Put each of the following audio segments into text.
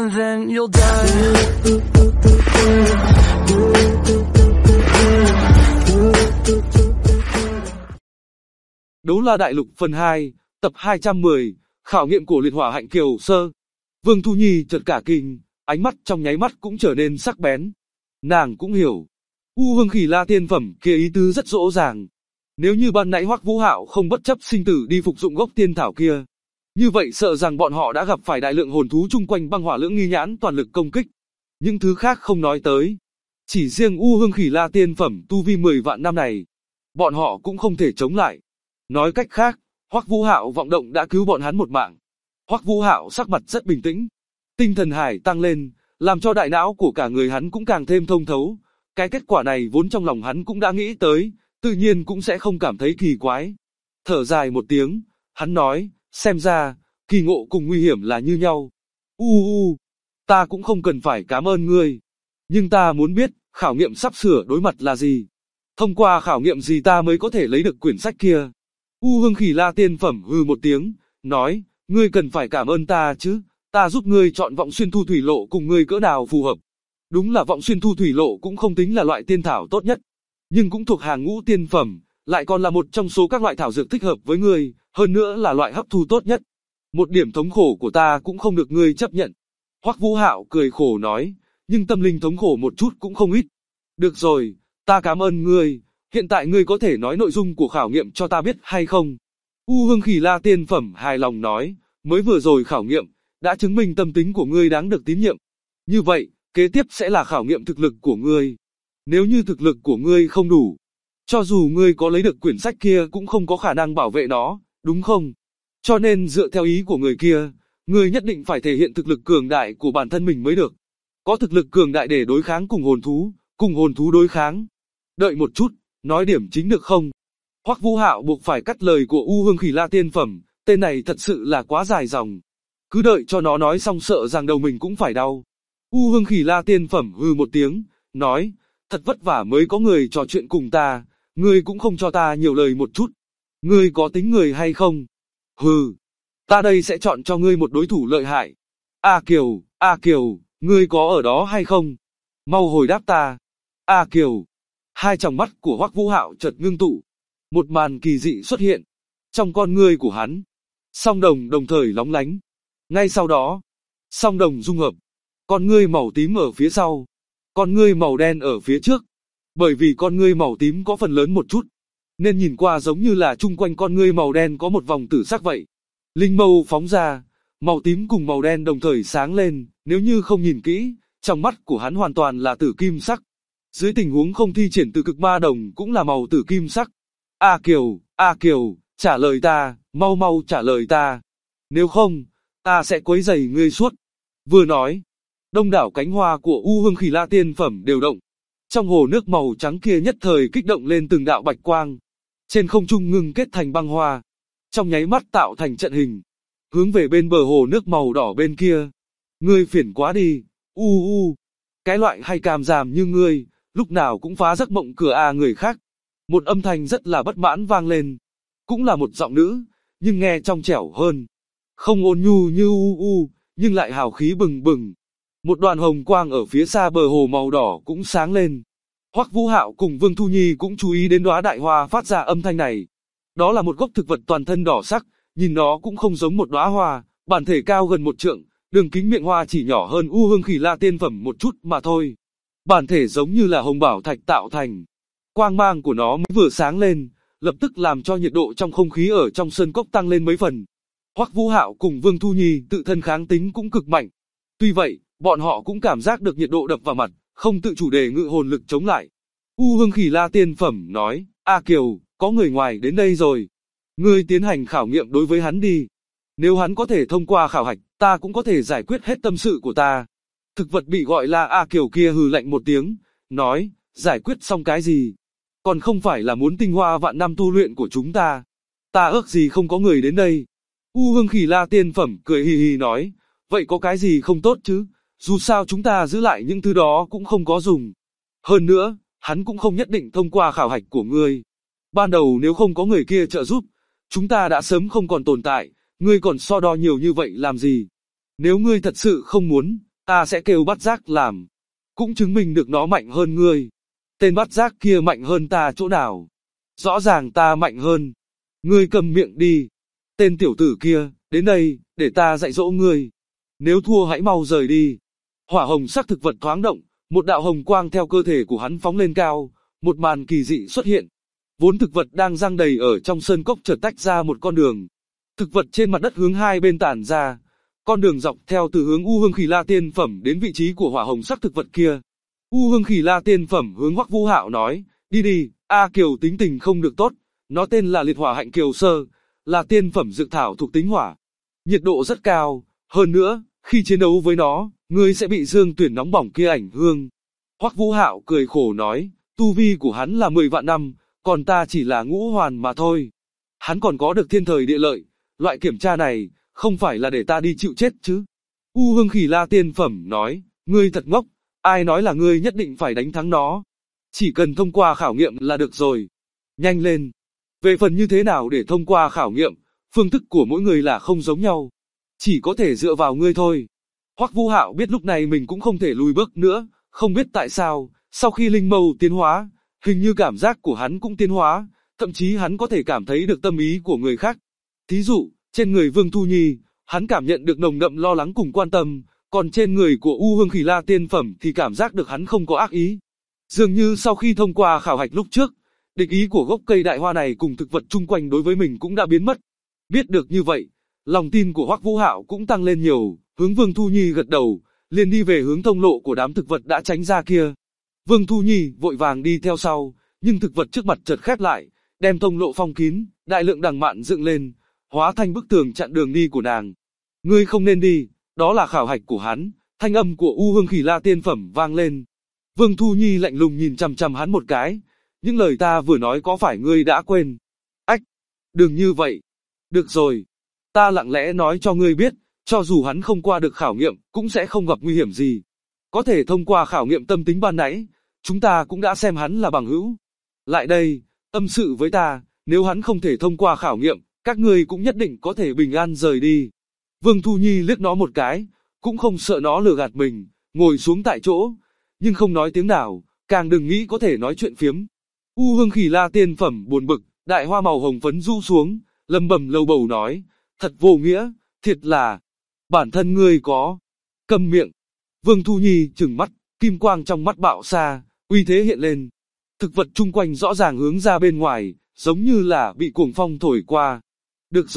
and then you'll die. Đấu La Đại Lục phần 2, tập 210, khảo nghiệm của liệt hỏa hạnh kiều sơ. Vương Thu Nhi chợt cả kinh, ánh mắt trong nháy mắt cũng trở nên sắc bén. Nàng cũng hiểu, U Hương Khỉ La tiên phẩm kia ý tứ rất rõ ràng. Nếu như ban nãy Hoắc Vũ Hạo không bất chấp sinh tử đi phục dụng gốc tiên thảo kia, như vậy sợ rằng bọn họ đã gặp phải đại lượng hồn thú chung quanh băng hỏa lưỡng nghi nhãn toàn lực công kích. Những thứ khác không nói tới, chỉ riêng U Hương Khỉ La tiên phẩm tu vi 10 vạn năm này, bọn họ cũng không thể chống lại. Nói cách khác, Hoắc Vũ Hạo vọng động đã cứu bọn hắn một mạng. Hoắc Vũ Hạo sắc mặt rất bình tĩnh, tinh thần hải tăng lên, làm cho đại não của cả người hắn cũng càng thêm thông thấu. Cái kết quả này vốn trong lòng hắn cũng đã nghĩ tới, tự nhiên cũng sẽ không cảm thấy kỳ quái. Thở dài một tiếng, hắn nói, xem ra, kỳ ngộ cùng nguy hiểm là như nhau. Ta cũng không cần phải cảm ơn ngươi. Nhưng ta muốn biết, khảo nghiệm sắp sửa đối mặt là gì? Thông qua khảo nghiệm gì ta mới có thể lấy được quyển sách kia? U Hương Khỉ La tiên phẩm hừ một tiếng, nói, ngươi cần phải cảm ơn ta chứ, ta giúp ngươi chọn Vọng Xuyên Thu Thủy Lộ cùng ngươi cỡ nào phù hợp. Đúng là Vọng Xuyên Thu Thủy Lộ cũng không tính là loại tiên thảo tốt nhất, nhưng cũng thuộc hàng ngũ tiên phẩm, lại còn là một trong số các loại thảo dược thích hợp với ngươi, hơn nữa là loại hấp thu tốt nhất. Một điểm thống khổ của ta cũng không được ngươi chấp nhận. Hoắc Vũ Hạo cười khổ nói, nhưng tâm linh thống khổ một chút cũng không ít. Được rồi, ta cảm ơn ngươi, hiện tại ngươi có thể nói nội dung của khảo nghiệm cho ta biết hay không? U Hương Khỉ La tiên phẩm hài lòng nói, mới vừa rồi khảo nghiệm, đã chứng minh tâm tính của ngươi đáng được tín nhiệm. Như vậy, kế tiếp sẽ là khảo nghiệm thực lực của ngươi. Nếu như thực lực của ngươi không đủ, cho dù ngươi có lấy được quyển sách kia cũng không có khả năng bảo vệ nó, đúng không? Cho nên dựa theo ý của người kia, ngươi nhất định phải thể hiện thực lực cường đại của bản thân mình mới được. Có thực lực cường đại để đối kháng cùng hồn thú đối kháng. Đợi một chút, nói điểm chính được không? Hoắc Vũ Hạo buộc phải cắt lời của U Hương Khỉ La tiên phẩm, tên này thật sự là quá dài dòng. Cứ đợi cho nó nói xong sợ rằng đầu mình cũng phải đau. U Hương Khỉ La tiên phẩm hừ một tiếng, nói, thật vất vả mới có người trò chuyện cùng ta, ngươi cũng không cho ta nhiều lời một chút. Ngươi có tính người hay không? Hừ, ta đây sẽ chọn cho ngươi một đối thủ lợi hại. A Kiều, ngươi có ở đó hay không? Mau hồi đáp ta. A Kiều. Hai tròng mắt của Hoắc Vũ Hạo chợt ngưng tụ. Một màn kỳ dị xuất hiện. Trong con ngươi của hắn, song đồng đồng thời lóng lánh. Ngay sau đó, song đồng dung hợp. Con ngươi màu tím ở phía sau, con ngươi màu đen ở phía trước. Bởi vì con ngươi màu tím có phần lớn một chút, nên nhìn qua giống như là chung quanh con ngươi màu đen có một vòng tử sắc vậy. Linh mâu phóng ra, màu tím cùng màu đen đồng thời sáng lên, nếu như không nhìn kỹ, trong mắt của hắn hoàn toàn là tử kim sắc. Dưới tình huống không thi triển từ cực ma đồng cũng là màu tử kim sắc. A Kiều, trả lời ta, mau trả lời ta. Nếu không, ta sẽ quấy rầy ngươi suốt. Vừa nói, đông đảo cánh hoa của U Hương Khỉ La tiên phẩm đều động. Trong hồ nước màu trắng kia nhất thời kích động lên từng đạo bạch quang. Trên không trung ngưng kết thành băng hoa. Trong nháy mắt tạo thành trận hình. Hướng về bên bờ hồ nước màu đỏ bên kia. Ngươi phiền quá đi. Cái loại hay càm giảm như ngươi, lúc nào cũng phá giấc mộng cửa người khác. Một âm thanh rất là bất mãn vang lên. Cũng là một giọng nữ, nhưng nghe trong trẻo hơn. Không ôn nhu như nhưng lại hào khí bừng bừng. Một đoàn hồng quang ở phía xa bờ hồ màu đỏ cũng sáng lên. Hoắc Vũ Hạo cùng Vương Thu Nhi cũng chú ý đến đóa đại hoa phát ra âm thanh này. Đó là một gốc thực vật toàn thân đỏ sắc, nhìn nó cũng không giống một đóa hoa, bản thể cao gần 1 trượng, đường kính miệng hoa chỉ nhỏ hơn U Hương Khỉ La tiên phẩm một chút mà thôi. Bản thể giống như là hồng bảo thạch tạo thành. Quang mang của nó mới vừa sáng lên, lập tức làm cho nhiệt độ trong không khí ở trong sơn cốc tăng lên mấy phần. Hoắc Vũ Hạo cùng Vương Thu Nhi tự thân kháng tính cũng cực mạnh. Tuy vậy, bọn họ cũng cảm giác được nhiệt độ đập vào mặt, không tự chủ đề ngự hồn lực chống lại. U Hương Khỉ La tiên phẩm nói, A Kiều, có người ngoài đến đây rồi. Ngươi tiến hành khảo nghiệm đối với hắn đi. Nếu hắn có thể thông qua khảo hạch, ta cũng có thể giải quyết hết tâm sự của ta. Thực vật bị gọi là A Kiều kia hừ lạnh một tiếng, nói, giải quyết xong cái gì? Còn không phải là muốn tinh hoa vạn năm tu luyện của chúng ta. Ta ước gì không có người đến đây. U Hương Khỉ La tiên phẩm cười hì hì nói, vậy có cái gì không tốt chứ? Dù sao chúng ta giữ lại những thứ đó cũng không có dùng. Hơn nữa, hắn cũng không nhất định thông qua khảo hạch của ngươi. Ban đầu nếu không có người kia trợ giúp, chúng ta đã sớm không còn tồn tại, ngươi còn so đo nhiều như vậy làm gì? Nếu ngươi thật sự không muốn, ta sẽ kêu Bát Giác làm. Cũng chứng minh được nó mạnh hơn ngươi. Tên Bát Giác kia mạnh hơn ta chỗ nào? Rõ ràng ta mạnh hơn. Ngươi cầm miệng đi. Tên tiểu tử kia, đến đây, để ta dạy dỗ ngươi. Nếu thua hãy mau rời đi. Hỏa hồng sắc thực vật thoáng động, một đạo hồng quang theo cơ thể của hắn phóng lên cao, một màn kỳ dị xuất hiện. Vốn thực vật đang giăng đầy ở trong sơn cốc chợt tách ra một con đường. Thực vật trên mặt đất hướng hai bên tản ra. Con đường dọc theo từ hướng U Hương Khỉ La tiên phẩm đến vị trí của hỏa hồng sắc thực vật kia. U Hương Khỉ La tiên phẩm hướng Hoắc Vũ Hạo nói, đi đi, A Kiều tính tình không được tốt, nó tên là liệt hỏa hạnh kiều sơ, là tiên phẩm dược thảo thuộc tính hỏa. Nhiệt độ rất cao, hơn nữa, khi chiến đấu với nó, ngươi sẽ bị dương tuyển nóng bỏng kia ảnh hưởng. Hoắc Vũ Hạo cười khổ nói, tu vi của hắn là 10 vạn năm, còn ta chỉ là ngũ hoàn mà thôi. Hắn còn có được thiên thời địa lợi, loại kiểm tra này, không phải là để ta đi chịu chết chứ. U Hương Khỉ La tiên phẩm nói, ngươi thật ngốc, ai nói là ngươi nhất định phải đánh thắng nó. Chỉ cần thông qua khảo nghiệm là được rồi. Nhanh lên. Về phần như thế nào để thông qua khảo nghiệm, phương thức của mỗi người là không giống nhau. Chỉ có thể dựa vào ngươi thôi. Hoắc Vũ Hạo biết lúc này mình cũng không thể lùi bước nữa, không biết tại sao, sau khi linh mâu tiến hóa, hình như cảm giác của hắn cũng tiến hóa, thậm chí hắn có thể cảm thấy được tâm ý của người khác. Thí dụ, trên người Vương Thu Nhi, hắn cảm nhận được nồng đậm lo lắng cùng quan tâm, còn trên người của U Hương Khỉ La tiên phẩm thì cảm giác được hắn không có ác ý. Dường như sau khi thông qua khảo hạch lúc trước, địch ý của gốc cây đại hoa này cùng thực vật chung quanh đối với mình cũng đã biến mất. Biết được như vậy, lòng tin của Hoắc Vũ Hạo cũng tăng lên nhiều, hướng Vương Thu Nhi gật đầu, liền đi về hướng thông lộ của đám thực vật đã tránh ra kia. Vương Thu Nhi vội vàng đi theo sau, nhưng thực vật trước mặt chợt khép lại, đem thông lộ phong kín, đại lượng đằng mạn dựng lên, hóa thành bức tường chặn đường đi của nàng. Ngươi không nên đi, đó là khảo hạch của hắn. Thanh âm của U Hương Khỉ La tiên phẩm vang lên. Vương Thu Nhi lạnh lùng nhìn chằm chằm hắn một cái. Những lời ta vừa nói có phải ngươi đã quên? Ách, đừng như vậy. Được rồi, ta lặng lẽ nói cho ngươi biết, cho dù hắn không qua được khảo nghiệm, cũng sẽ không gặp nguy hiểm gì. Có thể thông qua khảo nghiệm tâm tính ban nãy, chúng ta cũng đã xem hắn là bằng hữu. Lại đây, tâm sự với ta, nếu hắn không thể thông qua khảo nghiệm, các ngươi cũng nhất định có thể bình an rời đi. Vương Thu Nhi liếc nó một cái, cũng không sợ nó lừa gạt mình, ngồi xuống tại chỗ, nhưng không nói tiếng nào, càng đừng nghĩ có thể nói chuyện phiếm. U Hương Khỉ La tiên phẩm buồn bực, đại hoa màu hồng phấn rũ xuống, lầm bầm lầu bầu nói, thật vô nghĩa, thiệt là, bản thân ngươi có, câm miệng. Vương Thu Nhi trừng mắt, kim quang trong mắt bạo xa, uy thế hiện lên. Thực vật chung quanh rõ ràng hướng ra bên ngoài, giống như là bị cuồng phong thổi qua. Được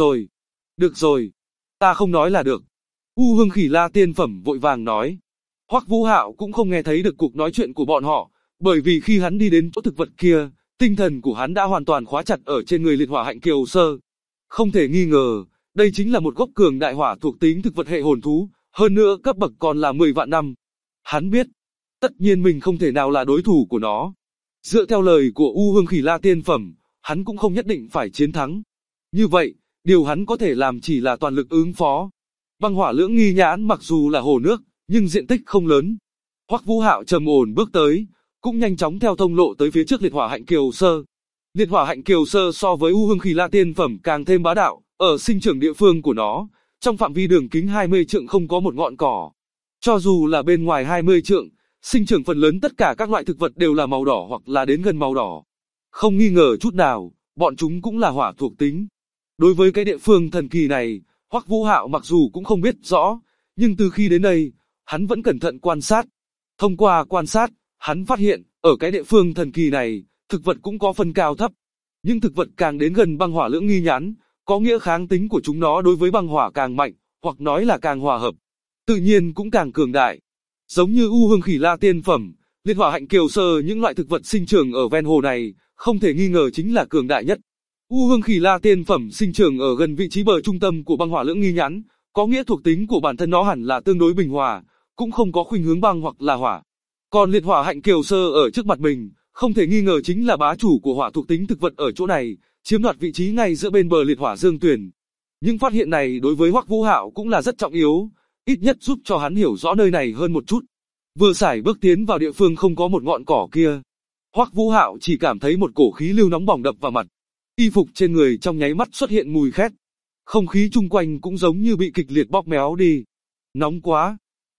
rồi, ta không nói là được. U Hương Khỉ La tiên phẩm vội vàng nói. Hoắc Vũ Hạo cũng không nghe thấy được cuộc nói chuyện của bọn họ, bởi vì khi hắn đi đến chỗ thực vật kia, tinh thần của hắn đã hoàn toàn khóa chặt ở trên người liệt hỏa hạnh kiều sơ. Không thể nghi ngờ, đây chính là một gốc cường đại hỏa thuộc tính thực vật hệ hồn thú, hơn nữa cấp bậc còn là 10 vạn năm. Hắn biết, tất nhiên mình không thể nào là đối thủ của nó. Dựa theo lời của U Hương Khỉ La tiên phẩm, hắn cũng không nhất định phải chiến thắng. Như vậy, điều hắn có thể làm chỉ là toàn lực ứng phó. Băng hỏa lưỡng nghi nhãn mặc dù là hồ nước, nhưng diện tích không lớn. Hoắc Vũ Hạo trầm ổn bước tới, cũng nhanh chóng theo thông lộ tới phía trước liệt hỏa hạnh kiều sơ. Liệt hỏa hạnh kiều sơ so với U Hương Khỉ La tiên phẩm càng thêm bá đạo, ở sinh trưởng địa phương của nó, trong phạm vi đường kính 20 trượng không có một ngọn cỏ. Cho dù là bên ngoài 20 trượng, sinh trưởng phần lớn tất cả các loại thực vật đều là màu đỏ hoặc là đến gần màu đỏ. Không nghi ngờ chút nào, bọn chúng cũng là hỏa thuộc tính. Đối với cái địa phương thần kỳ này, Hoắc Vũ Hạo mặc dù cũng không biết rõ, nhưng từ khi đến đây, hắn vẫn cẩn thận quan sát. Thông qua quan sát, hắn phát hiện, ở cái địa phương thần kỳ này, thực vật cũng có phân cao thấp. Nhưng thực vật càng đến gần băng hỏa lưỡng nghi nhãn, có nghĩa kháng tính của chúng nó đối với băng hỏa càng mạnh, hoặc nói là càng hòa hợp, tự nhiên cũng càng cường đại. Giống như U Hương Khỉ La tiên phẩm, liệt hỏa hạnh kiều sơ những loại thực vật sinh trưởng ở ven hồ này, không thể nghi ngờ chính là cường đại nhất. U Hương Khỉ La tiên phẩm sinh trưởng ở gần vị trí bờ trung tâm của băng hỏa lưỡng nghi nhãn, có nghĩa thuộc tính của bản thân nó hẳn là tương đối bình hòa, cũng không có khuynh hướng băng hoặc là hỏa. Còn liệt hỏa hạnh kiều sơ ở trước mặt mình, không thể nghi ngờ chính là bá chủ của hỏa thuộc tính thực vật ở chỗ này, chiếm đoạt vị trí ngay giữa bên bờ liệt hỏa dương tuyển. Nhưng phát hiện này đối với Hoắc Vũ Hạo cũng là rất trọng yếu, ít nhất giúp cho hắn hiểu rõ nơi này hơn một chút. Vừa sải bước tiến vào địa phương không có một ngọn cỏ kia, Hoắc Vũ Hạo chỉ cảm thấy một cổ khí lưu nóng bỏng đập vào mặt. Y phục trên người trong nháy mắt xuất hiện mùi khét. Không khí chung quanh cũng giống như bị kịch liệt bóp méo đi. Nóng quá.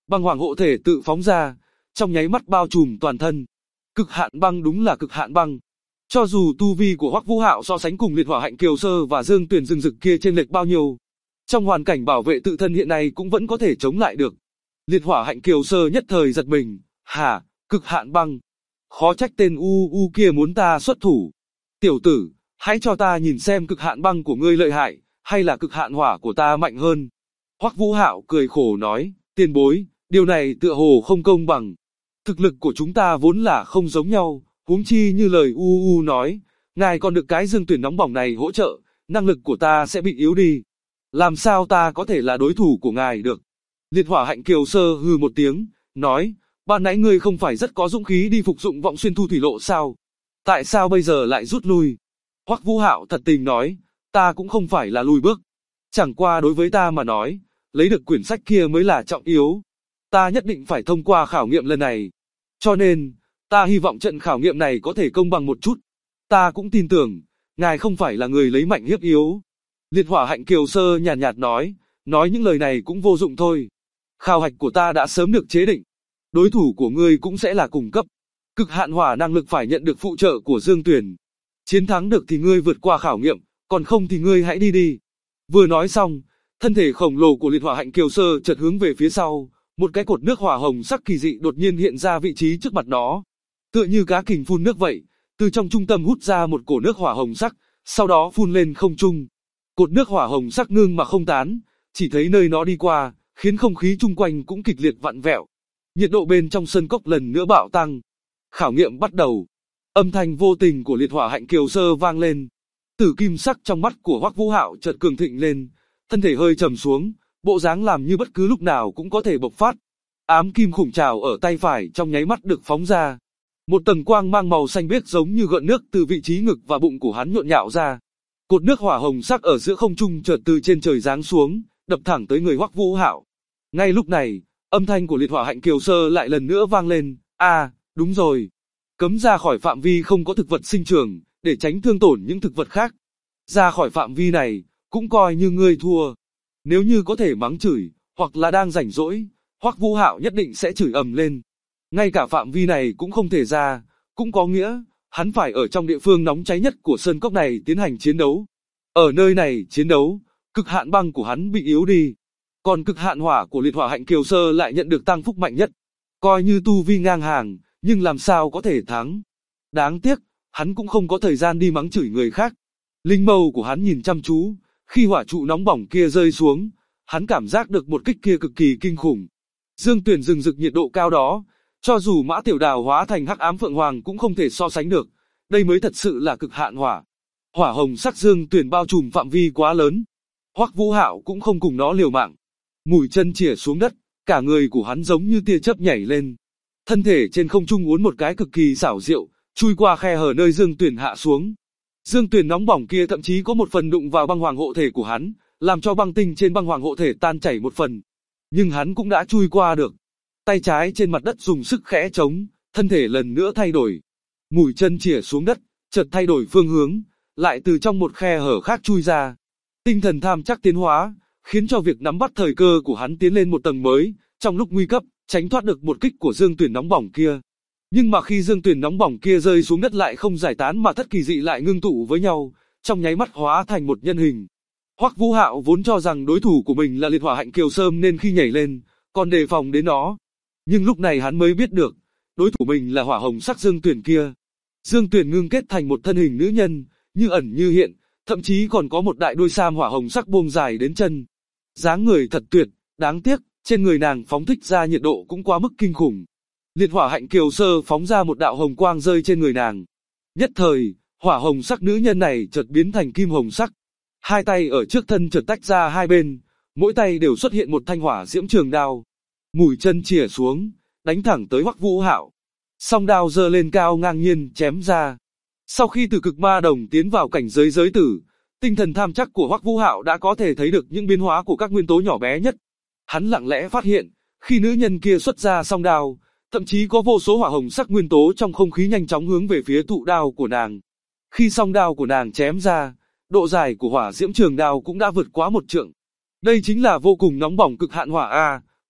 băng hoàng hộ thể tự phóng ra, trong nháy mắt bao trùm toàn thân. Cực hạn băng đúng là cực hạn băng. Cho dù tu vi của Hoắc Vũ Hạo so sánh cùng liệt hỏa hạnh kiều sơ và Dương Tuyền rừng rực kia chênh lệch bao nhiêu, trong hoàn cảnh bảo vệ tự thân hiện nay cũng vẫn có thể chống lại được. Liệt hỏa hạnh kiều sơ nhất thời giật mình, hả, cực hạn băng. Khó trách tên U kia muốn ta xuất thủ. Tiểu tử, hãy cho ta nhìn xem cực hạn băng của ngươi lợi hại, hay là cực hạn hỏa của ta mạnh hơn. Hoắc Vũ Hạo cười khổ nói, tiền bối, điều này tựa hồ không công bằng. Thực lực của chúng ta vốn là không giống nhau, huống chi như lời nói, ngài còn được cái Dương Tuyền nóng bỏng này hỗ trợ, năng lực của ta sẽ bị yếu đi. Làm sao ta có thể là đối thủ của ngài được? Liệt hỏa hạnh kiều sơ hừ một tiếng, nói, ban nãy ngươi không phải rất có dũng khí đi phục dụng vọng xuyên thu thủy lộ sao? Tại sao bây giờ lại rút lui? Hoắc Vũ Hạo thật tình nói, ta cũng không phải là lùi bước. Chẳng qua đối với ta mà nói, lấy được quyển sách kia mới là trọng yếu. Ta nhất định phải thông qua khảo nghiệm lần này. Cho nên, ta hy vọng trận khảo nghiệm này có thể công bằng một chút. Ta cũng tin tưởng, ngài không phải là người lấy mạnh hiếp yếu. Liệt hỏa hạnh kiều sơ nhàn nhạt nói những lời này cũng vô dụng thôi. Khảo hạch của ta đã sớm được chế định. Đối thủ của ngươi cũng sẽ là cùng cấp. Cực hạn hỏa năng lực phải nhận được phụ trợ của Dương Tuyền. Chiến thắng được thì ngươi vượt qua khảo nghiệm, còn không thì ngươi hãy đi đi. Vừa nói xong, thân thể khổng lồ của liệt hỏa hạnh kiều sơ chợt hướng về phía sau, một cái cột nước hỏa hồng sắc kỳ dị đột nhiên hiện ra vị trí trước mặt nó. Tựa như cá kình phun nước vậy, từ trong trung tâm hút ra một cổ nước hỏa hồng sắc, sau đó phun lên không trung. Cột nước hỏa hồng sắc ngưng mà không tán, chỉ thấy nơi nó đi qua, khiến không khí chung quanh cũng kịch liệt vặn vẹo. Nhiệt độ bên trong sân cốc lần nữa bạo tăng. Khảo nghiệm bắt đầu. Âm thanh vô tình của liệt hỏa hạnh kiều sơ vang lên. Tử kim sắc trong mắt của Hoắc Vũ Hạo chợt cường thịnh lên, thân thể hơi trầm xuống, bộ dáng làm như bất cứ lúc nào cũng có thể bộc phát. Ám kim khủng trảo ở tay phải trong nháy mắt được phóng ra. Một tầng quang mang màu xanh biếc giống như gợn nước từ vị trí ngực và bụng của hắn nhộn nhạo ra. Cột nước hỏa hồng sắc ở giữa không trung chợt từ trên trời giáng xuống, đập thẳng tới người Hoắc Vũ Hạo. Ngay lúc này, âm thanh của liệt hỏa hạnh kiều sơ lại lần nữa vang lên. Đúng rồi. Cấm ra khỏi phạm vi không có thực vật sinh trưởng, để tránh thương tổn những thực vật khác. Ra khỏi phạm vi này, cũng coi như ngươi thua. Nếu như có thể mắng chửi, hoặc là đang rảnh rỗi, Hoắc Vũ Hạo nhất định sẽ chửi ầm lên. Ngay cả phạm vi này cũng không thể ra, cũng có nghĩa, hắn phải ở trong địa phương nóng cháy nhất của sơn cốc này tiến hành chiến đấu. Ở nơi này chiến đấu, cực hạn băng của hắn bị yếu đi. Còn cực hạn hỏa của liệt hỏa hạnh kiều sơ lại nhận được tăng phúc mạnh nhất. Coi như tu vi ngang hàng, nhưng làm sao có thể thắng. Đáng tiếc, hắn cũng không có thời gian đi mắng chửi người khác. Linh mâu của hắn nhìn chăm chú, khi hỏa trụ nóng bỏng kia rơi xuống, hắn cảm giác được một kích kia cực kỳ kinh khủng. Dương Tuyền rừng rực nhiệt độ cao đó, cho dù Mã Tiểu Đào hóa thành hắc ám phượng hoàng cũng không thể so sánh được. Đây mới thật sự là cực hạn hỏa. Hỏa hồng sắc Dương Tuyền bao trùm phạm vi quá lớn. Hoắc Vũ Hạo cũng không cùng nó liều mạng. Mũi chân chĩa xuống đất, cả người của hắn giống như tia chớp nhảy lên. Thân thể trên không trung uốn một cái cực kỳ xảo diệu, chui qua khe hở nơi Dương Tuyền hạ xuống. Dương Tuyền nóng bỏng kia thậm chí có một phần đụng vào băng hoàng hộ thể của hắn, làm cho băng tinh trên băng hoàng hộ thể tan chảy một phần. Nhưng hắn cũng đã chui qua được. Tay trái trên mặt đất dùng sức khẽ chống, thân thể lần nữa thay đổi. Mũi chân chĩa xuống đất, chợt thay đổi phương hướng, lại từ trong một khe hở khác chui ra. Tinh thần tham chắc tiến hóa, khiến cho việc nắm bắt thời cơ của hắn tiến lên một tầng mới, trong lúc nguy cấp, tránh thoát được một kích của Dương Tuyền nóng bỏng kia. Nhưng mà khi Dương Tuyền nóng bỏng kia rơi xuống đất lại không giải tán mà thất kỳ dị lại ngưng tụ với nhau, trong nháy mắt hóa thành một nhân hình. Hoắc Vũ Hạo vốn cho rằng đối thủ của mình là liệt hỏa hạnh kiều sơm nên khi nhảy lên, còn đề phòng đến nó. Nhưng lúc này hắn mới biết được, đối thủ mình là hỏa hồng sắc Dương Tuyền kia. Dương Tuyền ngưng kết thành một thân hình nữ nhân, như ẩn như hiện, thậm chí còn có một đại đuôi sam hỏa hồng sắc buông dài đến chân. Dáng người thật tuyệt, đáng tiếc, trên người nàng phóng thích ra nhiệt độ cũng quá mức kinh khủng. Liệt hỏa hạnh kiều sơ phóng ra một đạo hồng quang rơi trên người nàng. Nhất thời, hỏa hồng sắc nữ nhân này chợt biến thành kim hồng sắc. Hai tay ở trước thân chợt tách ra hai bên, mỗi tay đều xuất hiện một thanh hỏa diễm trường đao. Mũi chân chĩa xuống, đánh thẳng tới Hoắc Vũ Hạo. Song đao giơ lên cao ngang nhiên chém ra. Sau khi từ cực ma đồng tiến vào cảnh giới giới tử, tinh thần tham chắc của Hoắc Vũ Hạo đã có thể thấy được những biến hóa của các nguyên tố nhỏ bé nhất. Hắn lặng lẽ phát hiện, khi nữ nhân kia xuất ra song đao, thậm chí có vô số hỏa hồng sắc nguyên tố trong không khí nhanh chóng hướng về phía thụ đao của nàng. Khi song đao của nàng chém ra, độ dài của hỏa diễm trường đao cũng đã vượt quá 1 trượng. Đây chính là vô cùng nóng bỏng cực hạn hỏa a,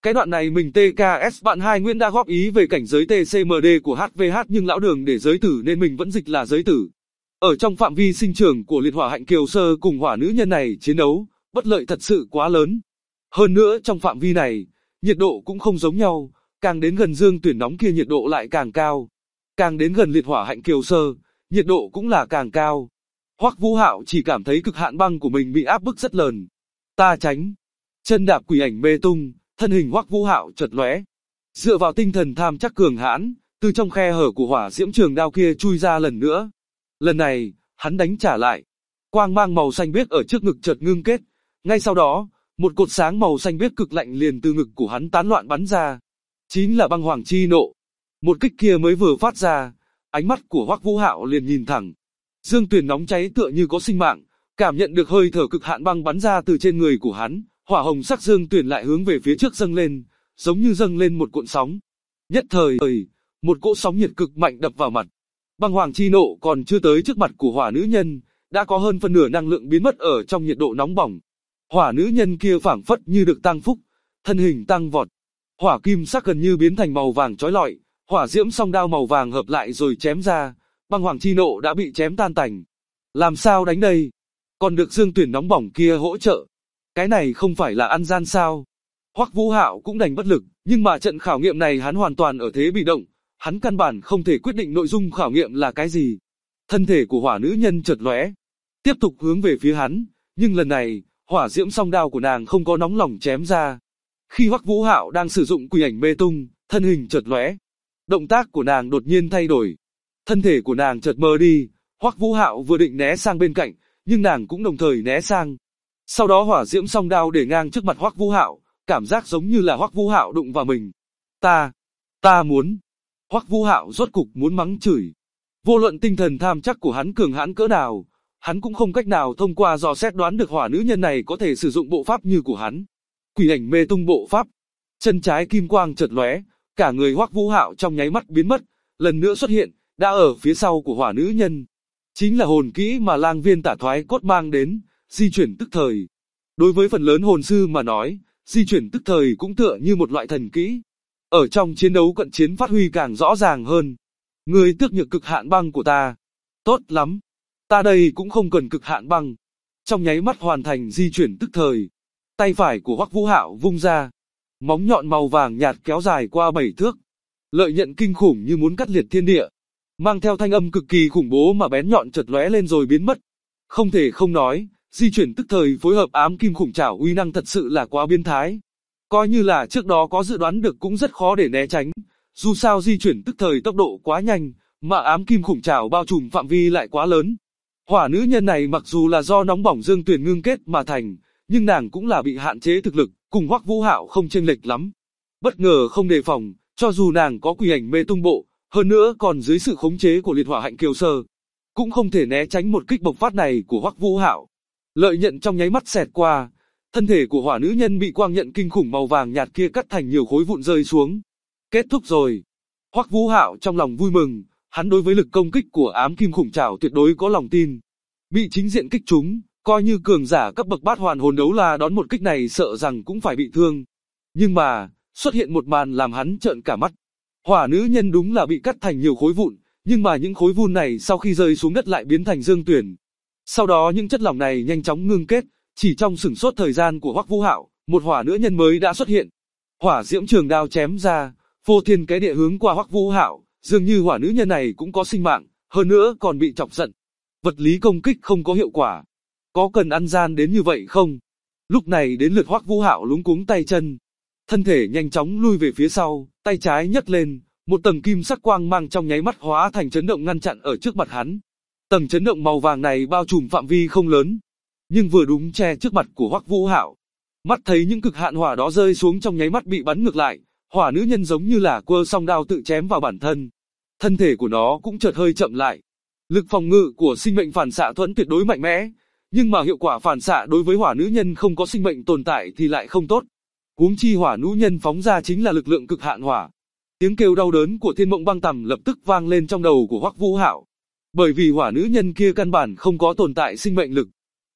Cái đoạn này mình TKS bạn 2 Nguyễn đã góp ý về cảnh giới TCMD của HVH nhưng lão đường để giới tử nên mình vẫn dịch là giới tử. Ở trong phạm vi sinh trưởng của liệt hỏa hạnh kiều sơ cùng hỏa nữ nhân này chiến đấu, bất lợi thật sự quá lớn. Hơn nữa trong phạm vi này, nhiệt độ cũng không giống nhau, càng đến gần dương tuyển nóng kia nhiệt độ lại càng cao. Càng đến gần liệt hỏa hạnh kiều sơ, nhiệt độ cũng là càng cao. Hoắc Vũ Hạo chỉ cảm thấy cực hạn băng của mình bị áp bức rất lớn. Ta tránh, chân đạp quỷ ảnh mê tung, thân hình Hoắc Vũ Hạo chợt lóe. Dựa vào tinh thần tham chắc cường hãn, từ trong khe hở của hỏa diễm trường đao kia chui ra lần nữa. Lần này, hắn đánh trả lại. Quang mang màu xanh biếc ở trước ngực chợt ngưng kết, ngay sau đó, một cột sáng màu xanh biếc cực lạnh liền từ ngực của hắn tán loạn bắn ra. Chính là băng hoàng chi nộ. Một kích kia mới vừa phát ra, ánh mắt của Hoắc Vũ Hạo liền nhìn thẳng. Dương tuyển nóng cháy tựa như có sinh mạng, cảm nhận được hơi thở cực hạn băng bắn ra từ trên người của hắn, hỏa hồng sắc dương tuyển lại hướng về phía trước dâng lên, giống như dâng lên một cuộn sóng. Nhất thời, một cỗ sóng nhiệt cực mạnh đập vào mặt. Băng hoàng chi nộ còn chưa tới trước mặt của hỏa nữ nhân, đã có hơn phân nửa năng lượng biến mất ở trong nhiệt độ nóng bỏng. Hỏa nữ nhân kia phảng phất như được tăng phúc, thân hình tăng vọt. Hỏa kim sắc gần như biến thành màu vàng chói lọi, hỏa diễm song đao màu vàng hợp lại rồi chém ra, băng hoàng chi nộ đã bị chém tan tành. Làm sao đánh đây? Còn được dương tuyển nóng bỏng kia hỗ trợ. Cái này không phải là ăn gian sao? Hoắc Vũ Hạo cũng đành bất lực, nhưng mà trận khảo nghiệm này hắn hoàn toàn ở thế bị động, hắn căn bản không thể quyết định nội dung khảo nghiệm là cái gì. Thân thể của hỏa nữ nhân chợt lóe, tiếp tục hướng về phía hắn, nhưng lần này, hỏa diễm song đao của nàng không có nóng lòng chém ra. Khi Hoắc Vũ Hạo đang sử dụng quỷ ảnh mê tung, thân hình chợt lóe, động tác của nàng đột nhiên thay đổi, thân thể của nàng chợt mờ đi. Hoắc Vũ Hạo vừa định né sang bên cạnh, nhưng nàng cũng đồng thời né sang. Sau đó hỏa diễm song đao để ngang trước mặt Hoắc Vũ Hạo, cảm giác giống như là Hoắc Vũ Hạo đụng vào mình. Ta muốn. Hoắc Vũ Hạo rốt cục muốn mắng chửi. Vô luận tinh thần tham chắc của hắn cường hãn cỡ nào, hắn cũng không cách nào thông qua dò xét đoán được hỏa nữ nhân này có thể sử dụng bộ pháp như của hắn. Quỷ ảnh mê tung bộ pháp. Chân trái kim quang chợt lóe, cả người Hoắc Vũ Hạo trong nháy mắt biến mất, lần nữa xuất hiện, đã ở phía sau của hỏa nữ nhân. Chính là hồn kỹ mà Lang Viên Tả Thoái Cốt mang đến, di chuyển tức thời. Đối với phần lớn hồn sư mà nói, di chuyển tức thời cũng tựa như một loại thần kỹ. Ở trong chiến đấu cận chiến phát huy càng rõ ràng hơn. Ngươi tước nhược cực hạn băng của ta. Tốt lắm. Ta đây cũng không cần cực hạn băng. Trong nháy mắt hoàn thành di chuyển tức thời. Tay phải của Hoắc Vũ Hạo vung ra. Móng nhọn màu vàng nhạt kéo dài qua 7 thước. Lợi nhận kinh khủng như muốn cắt liệt thiên địa. Mang theo thanh âm cực kỳ khủng bố mà bén nhọn chợt lóe lên rồi biến mất. Không thể không nói, di chuyển tức thời phối hợp ám kim khủng trảo uy năng thật sự là quá biến thái. Coi như là trước đó có dự đoán được cũng rất khó để né tránh. Dù sao di chuyển tức thời tốc độ quá nhanh, mà ám kim khủng trảo bao trùm phạm vi lại quá lớn. Hỏa nữ nhân này mặc dù là do nóng bỏng dương tuyển ngưng kết mà thành, nhưng nàng cũng là bị hạn chế thực lực, cùng Hoắc Vũ Hạo không chênh lệch lắm. Bất ngờ không đề phòng, cho dù nàng có quỷ ảnh mê tung bộ, hơn nữa còn dưới sự khống chế của liệt hỏa hạnh kiều sơ, cũng không thể né tránh một kích bộc phát này của Hoắc Vũ Hạo. Lợi nhận trong nháy mắt xẹt qua, thân thể của hỏa nữ nhân bị quang nhận kinh khủng màu vàng nhạt kia cắt thành nhiều khối vụn rơi xuống. Kết thúc rồi. Hoắc Vũ Hạo trong lòng vui mừng, hắn đối với lực công kích của ám kim khủng trảo tuyệt đối có lòng tin. Bị chính diện kích trúng, coi như cường giả cấp bậc bát hoàn hồn đấu la đón một kích này sợ rằng cũng phải bị thương. Nhưng mà, xuất hiện một màn làm hắn trợn cả mắt. Hỏa nữ nhân đúng là bị cắt thành nhiều khối vụn, nhưng mà những khối vụn này sau khi rơi xuống đất lại biến thành dương tuyển. Sau đó những chất lỏng này nhanh chóng ngưng kết, chỉ trong sửng sốt thời gian của Hoắc Vũ Hạo, một hỏa nữ nhân mới đã xuất hiện. Hỏa diễm trường đao chém ra, phô thiên cái địa hướng qua Hoắc Vũ Hạo, dường như hỏa nữ nhân này cũng có sinh mạng, hơn nữa còn bị chọc giận. Vật lý công kích không có hiệu quả. Có cần ăn gian đến như vậy không? Lúc này đến lượt Hoắc Vũ Hạo luống cuống tay chân. Thân thể nhanh chóng lui về phía sau, tay trái nhấc lên, một tầng kim sắc quang mang trong nháy mắt hóa thành chấn động ngăn chặn ở trước mặt hắn. Tầng chấn động màu vàng này bao trùm phạm vi không lớn, nhưng vừa đúng che trước mặt của Hoắc Vũ Hạo. Mắt thấy những cực hạn hỏa đó rơi xuống trong nháy mắt bị bắn ngược lại, hỏa nữ nhân giống như là quơ song đao tự chém vào bản thân. Thân thể của nó cũng chợt hơi chậm lại. Lực phòng ngự của sinh mệnh phản xạ thuẫn tuyệt đối mạnh mẽ, nhưng mà hiệu quả phản xạ đối với hỏa nữ nhân không có sinh mệnh tồn tại thì lại không tốt. Huống chi hỏa nữ nhân phóng ra chính là lực lượng cực hạn hỏa. Tiếng kêu đau đớn của Thiên Mộng Băng Tầm lập tức vang lên trong đầu của Hoắc Vũ Hạo. Bởi vì hỏa nữ nhân kia căn bản không có tồn tại sinh mệnh lực.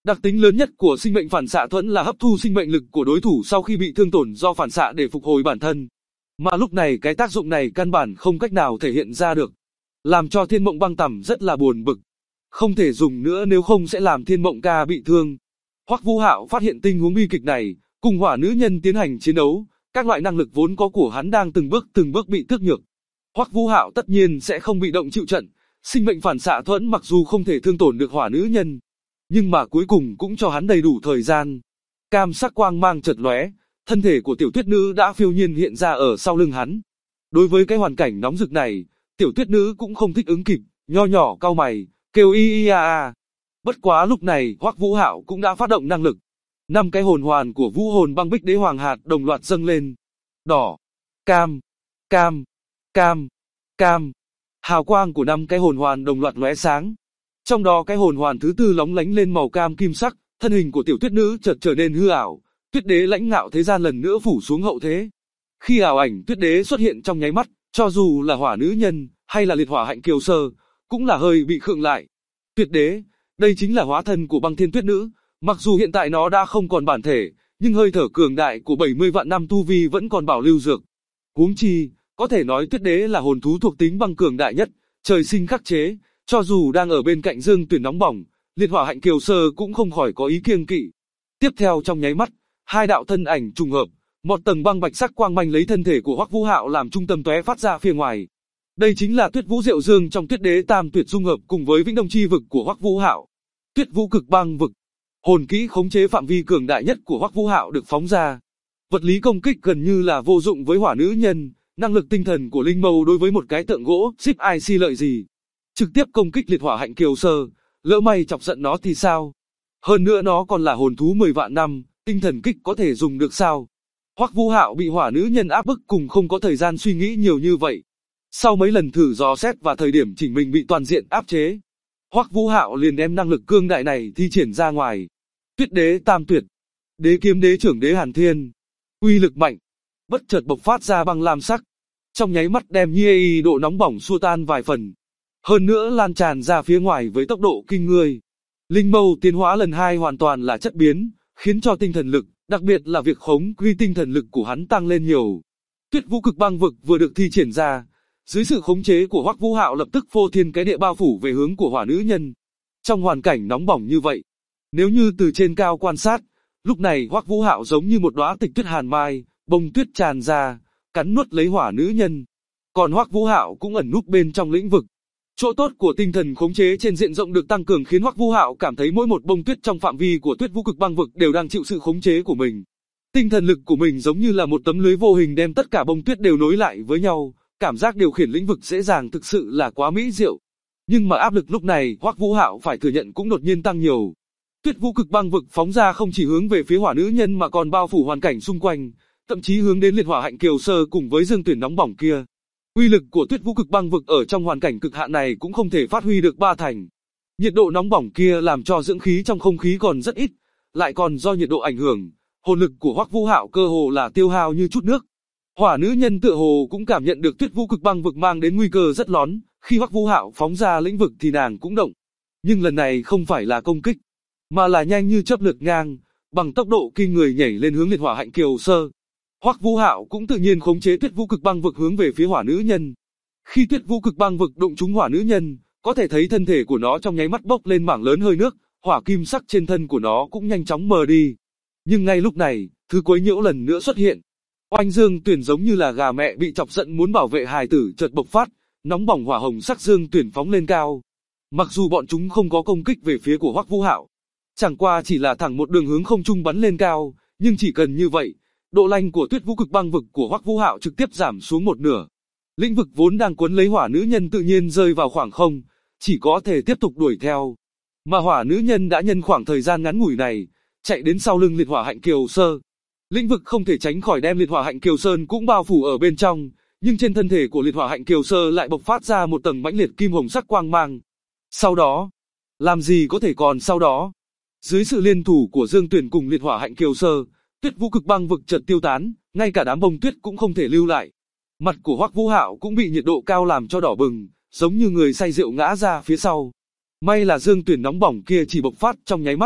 Đặc tính lớn nhất của sinh mệnh phản xạ thuẫn là hấp thu sinh mệnh lực của đối thủ sau khi bị thương tổn do phản xạ để phục hồi bản thân. Mà lúc này cái tác dụng này căn bản không cách nào thể hiện ra được, làm cho Thiên Mộng Băng Tằm rất là buồn bực. Không thể dùng nữa nếu không sẽ làm Thiên Mộng ca bị thương. Hoắc Vũ Hạo phát hiện tình huống bi kịch này, cùng hỏa nữ nhân tiến hành chiến đấu, các loại năng lực vốn có của hắn đang từng bước bị tước nhược. Hoắc Vũ Hạo tất nhiên sẽ không bị động chịu trận, sinh mệnh phản xạ thuẫn mặc dù không thể thương tổn được hỏa nữ nhân, nhưng mà cuối cùng cũng cho hắn đầy đủ thời gian. Cam sắc quang mang chợt lóe, thân thể của Tiểu Tuyết Nữ đã phiêu nhiên hiện ra ở sau lưng hắn. Đối với cái hoàn cảnh nóng rực này, Tiểu Tuyết Nữ cũng không thích ứng kịp, nho nhỏ cau mày, kêu y y a a. Bất quá lúc này Hoắc Vũ Hạo cũng đã phát động năng lực. 5 cái hồn hoàn của Vũ Hồn Băng Bích Đế Hoàng hạt đồng loạt dâng lên. Đỏ, cam, cam, cam, cam. Hào quang của 5 cái hồn hoàn đồng loạt lóe sáng. Trong đó cái hồn hoàn thứ tư lóng lánh lên màu cam kim sắc, thân hình của Tiểu Tuyết Nữ chợt trở nên hư ảo. Tuyết Đế lãnh ngạo thế gian lần nữa phủ xuống hậu thế. Khi ảo ảnh Tuyết Đế xuất hiện trong nháy mắt, cho dù là hỏa nữ nhân hay là liệt hỏa hạnh kiều sơ, cũng là hơi bị khựng lại. Tuyết Đế, đây chính là hóa thân của Băng Thiên Tuyết Nữ, mặc dù hiện tại nó đã không còn bản thể, nhưng hơi thở cường đại của 70 vạn năm tu vi vẫn còn bảo lưu dược. Huống chi, có thể nói Tuyết Đế là hồn thú thuộc tính băng cường đại nhất, trời sinh khắc chế, cho dù đang ở bên cạnh Dương Tuyển nóng bỏng, liệt hỏa hạnh kiều sơ cũng không khỏi có ý kiêng kỵ. Tiếp theo trong nháy mắt, hai đạo thân ảnh trùng hợp, một tầng băng bạch sắc quang manh lấy thân thể của Hoắc Vũ Hạo làm trung tâm tóe phát ra phía ngoài. Đây chính là Tuyết Vũ Diệu Dương trong Tuyết Đế Tam Tuyệt dung hợp cùng với Vĩnh Đông Chi vực của Hoắc Vũ Hạo. Tuyết Vũ Cực Băng vực, hồn kỹ khống chế phạm vi cường đại nhất của Hoắc Vũ Hạo được phóng ra. Vật lý công kích gần như là vô dụng với hỏa nữ nhân, năng lực tinh thần của Linh Mâu đối với một cái tượng gỗ, ship ai si lợi gì. Trực tiếp công kích liệt hỏa hạnh kiều sơ, lỡ may chọc giận nó thì sao? Hơn nữa nó còn là hồn thú 10 vạn năm, tinh thần kích có thể dùng được sao? Hoắc Vũ Hạo bị hỏa nữ nhân áp bức cùng không có thời gian suy nghĩ nhiều như vậy. Sau mấy lần thử dò xét và thời điểm chỉnh mình bị toàn diện áp chế, Hoắc Vũ Hạo liền đem năng lực cương đại này thi triển ra ngoài. Tuyết Đế Tam Tuyệt, Đế Kiếm Đế Trưởng Đế Hàn Thiên, uy lực mạnh, bất chợt bộc phát ra băng lam sắc, trong nháy mắt đem nhiệt độ nóng bỏng xua tan vài phần, hơn nữa lan tràn ra phía ngoài với tốc độ kinh người. Linh Mâu tiến hóa lần 2 hoàn toàn là chất biến, khiến cho tinh thần lực, đặc biệt là việc khống quy tinh thần lực của hắn tăng lên nhiều. Tuyết Vũ Cực Băng vực vừa được thi triển ra, dưới sự khống chế của Hoắc Vũ Hạo lập tức phô thiên cái địa bao phủ về hướng của hỏa nữ nhân. Trong hoàn cảnh nóng bỏng như vậy, nếu như từ trên cao quan sát, lúc này Hoắc Vũ Hạo giống như một đóa tịch tuyết hàn mai, bông tuyết tràn ra, cắn nuốt lấy hỏa nữ nhân. Còn Hoắc Vũ Hạo cũng ẩn núp bên trong lĩnh vực. Chỗ tốt của tinh thần khống chế trên diện rộng được tăng cường khiến Hoắc Vũ Hạo cảm thấy mỗi một bông tuyết trong phạm vi của Tuyết Vũ Cực Băng vực đều đang chịu sự khống chế của mình. Tinh thần lực của mình giống như là một tấm lưới vô hình đem tất cả bông tuyết đều nối lại với nhau, cảm giác điều khiển lĩnh vực dễ dàng thực sự là quá mỹ diệu. Nhưng mà áp lực lúc này Hoắc Vũ Hạo phải thừa nhận cũng đột nhiên tăng nhiều. Tuyết Vũ Cực Băng vực phóng ra không chỉ hướng về phía hỏa nữ nhân mà còn bao phủ hoàn cảnh xung quanh, thậm chí hướng đến liệt hỏa hạnh kiều sơ cùng với Dương Tuyển nóng bỏng kia. Uy lực của Tuyết Vũ Cực Băng vực ở trong hoàn cảnh cực hạn này cũng không thể phát huy được 3 thành. Nhiệt độ nóng bỏng kia làm cho dưỡng khí trong không khí còn rất ít, lại còn do nhiệt độ ảnh hưởng, hồn lực của Hoắc Vũ Hạo cơ hồ là tiêu hao như chút nước. Hỏa nữ nhân tựa hồ cũng cảm nhận được Tuyết Vũ Cực Băng vực mang đến nguy cơ rất lớn, khi Hoắc Vũ Hạo phóng ra lĩnh vực thì nàng cũng động. Nhưng lần này không phải là công kích, mà là nhanh như chớp lướt ngang, bằng tốc độ kinh người nhảy lên hướng liệt hỏa hạnh kiều sơ. Hoắc Vũ Hạo cũng tự nhiên khống chế Tuyết Vũ Cực Băng vực hướng về phía hỏa nữ nhân. Khi Tuyết Vũ Cực Băng vực đụng trúng hỏa nữ nhân, có thể thấy thân thể của nó trong nháy mắt bốc lên mảng lớn hơi nước, hỏa kim sắc trên thân của nó cũng nhanh chóng mờ đi. Nhưng ngay lúc này, thứ quấy nhiễu lần nữa xuất hiện. Oanh Dương Tuyển giống như là gà mẹ bị chọc giận muốn bảo vệ hài tử chợt bộc phát, nóng bỏng hỏa hồng sắc Dương Tuyển phóng lên cao. Mặc dù bọn chúng không có công kích về phía của Hoắc Vũ Hạo, chẳng qua chỉ là thẳng một đường hướng không trung bắn lên cao, nhưng chỉ cần như vậy, độ lanh của Tuyết Vũ Cực Băng vực của Hoắc Vũ Hạo trực tiếp giảm xuống một nửa. Lĩnh vực vốn đang cuốn lấy hỏa nữ nhân tự nhiên rơi vào khoảng không, chỉ có thể tiếp tục đuổi theo. Mà hỏa nữ nhân đã nhân khoảng thời gian ngắn ngủi này, chạy đến sau lưng liệt hỏa hạnh kiều sơ. Lĩnh vực không thể tránh khỏi đem liệt hỏa hạnh kiều sơn cũng bao phủ ở bên trong, nhưng trên thân thể của liệt hỏa hạnh kiều sơ lại bộc phát ra một tầng mãnh liệt kim hồng sắc quang mang. Sau đó, làm gì có thể còn sau đó? Dưới sự liên thủ của Dương Tuyển cùng liệt hỏa hạnh kiều sơ, Tuyết Vũ Cực Băng vực chợt tiêu tán, ngay cả đám bông tuyết cũng không thể lưu lại. Mặt của Hoắc Vũ Hạo cũng bị nhiệt độ cao làm cho đỏ bừng, giống như người say rượu ngã ra phía sau. May là Dương Tuyển nóng bỏng kia chỉ bộc phát trong nháy mắt,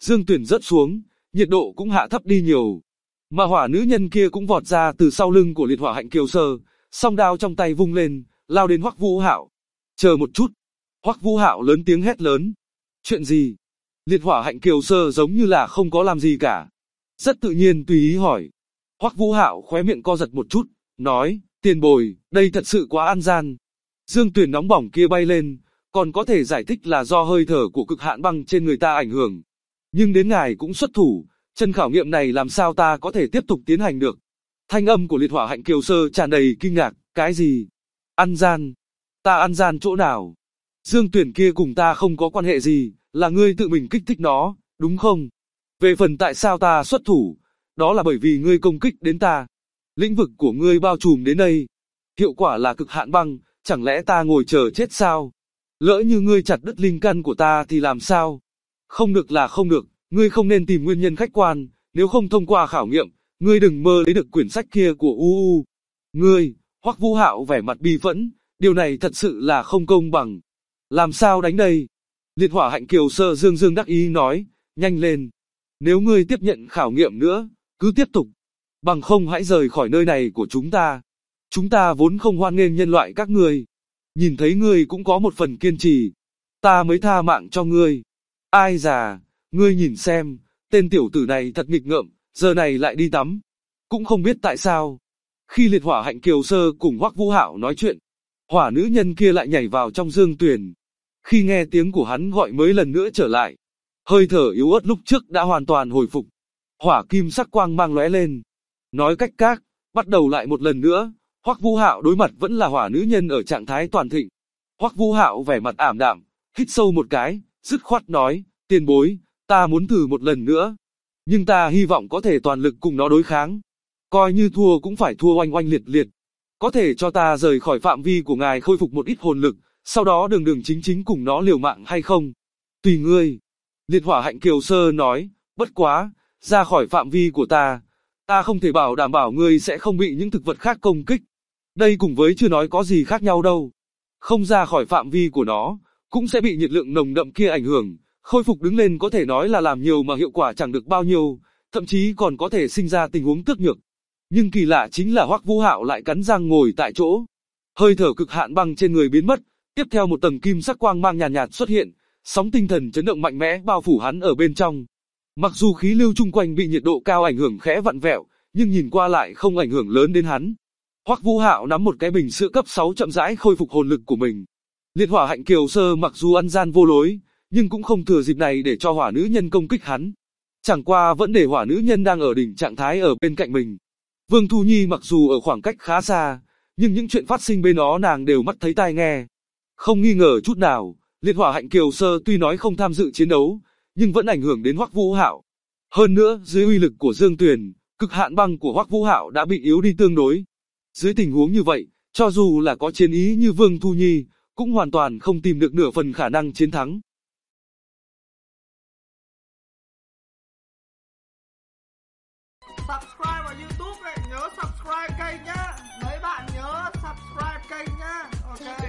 Dương Tuyển rớt xuống, nhiệt độ cũng hạ thấp đi nhiều. Mà hỏa nữ nhân kia cũng vọt ra từ sau lưng của liệt hỏa hạnh kiều sơ, song đao trong tay vung lên, lao đến Hoắc Vũ Hạo. Chờ một chút. Hoắc Vũ Hạo lớn tiếng hét lớn. Chuyện gì? Liệt hỏa hạnh kiều sơ giống như là không có làm gì cả. Rất tự nhiên tùy ý hỏi. Hoắc Vũ Hạo khóe miệng co giật một chút, nói, tiền bối, đây thật sự quá ăn gian. Dương Tuyển nóng bỏng kia bay lên, còn có thể giải thích là do hơi thở của cực hạn băng trên người ta ảnh hưởng. Nhưng đến ngài cũng xuất thủ, chân khảo nghiệm này làm sao ta có thể tiếp tục tiến hành được. Thanh âm của liệt hỏa hạnh kiều sơ tràn đầy kinh ngạc, cái gì? Ăn gian? Ta ăn gian chỗ nào? Dương Tuyển kia cùng ta không có quan hệ gì, là ngươi tự mình kích thích nó, đúng không? Về phần tại sao ta xuất thủ, đó là bởi vì ngươi công kích đến ta. Lĩnh vực của ngươi bao trùm đến đây. Hiệu quả là cực hạn băng, chẳng lẽ ta ngồi chờ chết sao? Lỡ như ngươi chặt đứt linh căn của ta thì làm sao? Không được là không được, ngươi không nên tìm nguyên nhân khách quan, nếu không thông qua khảo nghiệm, ngươi đừng mơ lấy được quyển sách kia của UU. Ngươi, Hoắc Vũ Hạo vẻ mặt bi phẫn, điều này thật sự là không công bằng. Làm sao đánh đây? Liệt hỏa hạnh kiều sơ dương dương đắc ý nói, nhanh lên. Nếu ngươi tiếp nhận khảo nghiệm nữa, cứ tiếp tục. Bằng không hãy rời khỏi nơi này của chúng ta. Chúng ta vốn không hoan nghênh nhân loại các ngươi. Nhìn thấy ngươi cũng có một phần kiên trì. Ta mới tha mạng cho ngươi. Ai già, ngươi nhìn xem, tên tiểu tử này thật nghịch ngợm, giờ này lại đi tắm. Cũng không biết tại sao. Khi liệt hỏa hạnh kiều sơ cùng Hoắc Vũ Hạo nói chuyện, hỏa nữ nhân kia lại nhảy vào trong Dương Tuyển. Khi nghe tiếng của hắn gọi mới lần nữa trở lại, hơi thở yếu ớt lúc trước đã hoàn toàn hồi phục. Hỏa kim sắc quang mang lóe lên. Nói cách khác, bắt đầu lại một lần nữa, Hoắc Vũ Hạo đối mặt vẫn là hỏa nữ nhân ở trạng thái toàn thịnh. Hoắc Vũ Hạo vẻ mặt ảm đạm, hít sâu một cái, dứt khoát nói, tiền bối, ta muốn thử một lần nữa. Nhưng ta hy vọng có thể toàn lực cùng nó đối kháng. Coi như thua cũng phải thua oanh oanh liệt liệt. Có thể cho ta rời khỏi phạm vi của ngài khôi phục một ít hồn lực, sau đó đường đường chính chính cùng nó liều mạng hay không? Tùy ngươi. Liệt hỏa hạnh kiều sơ nói, bất quá, ra khỏi phạm vi của ta không thể đảm bảo ngươi sẽ không bị những thực vật khác công kích. Đây cùng với chưa nói có gì khác nhau đâu. Không ra khỏi phạm vi của nó, cũng sẽ bị nhiệt lượng nồng đậm kia ảnh hưởng, khôi phục đứng lên có thể nói là làm nhiều mà hiệu quả chẳng được bao nhiêu, thậm chí còn có thể sinh ra tình huống tước nhược. Nhưng kỳ lạ chính là Hoắc Vũ Hạo lại cắn răng ngồi tại chỗ. Hơi thở cực hạn băng trên người biến mất, tiếp theo một tầng kim sắc quang mang nhàn nhạt xuất hiện, sóng tinh thần chấn động mạnh mẽ bao phủ hắn ở bên trong. Mặc dù khí lưu chung quanh bị nhiệt độ cao ảnh hưởng khẽ vặn vẹo, nhưng nhìn qua lại không ảnh hưởng lớn đến hắn. Hoắc Vũ Hạo nắm một cái bình sữa cấp 6 chậm rãi khôi phục hồn lực của mình. Liệt hỏa hạnh kiều sơ mặc dù ăn gian vô lối, nhưng cũng không thừa dịp này để cho hỏa nữ nhân công kích hắn. Chẳng qua vẫn để hỏa nữ nhân đang ở đỉnh trạng thái ở bên cạnh mình. Vương Thu Nhi mặc dù ở khoảng cách khá xa, nhưng những chuyện phát sinh bên đó nàng đều mắt thấy tai nghe. Không nghi ngờ chút nào, liệt hỏa hạnh kiều sơ tuy nói không tham dự chiến đấu, nhưng vẫn ảnh hưởng đến Hoắc Vũ Hạo. Hơn nữa, dưới uy lực của Dương Tuyển, cực hạn băng của Hoắc Vũ Hạo đã bị yếu đi tương đối. Dưới tình huống như vậy, cho dù là có chiến ý như Vương Thu Nhi, cũng hoàn toàn không tìm được nửa phần khả năng chiến thắng. Subscribe vào YouTube này, nhớ subscribe kênh nhá. Mấy bạn nhớ subscribe kênh nhá. Ok.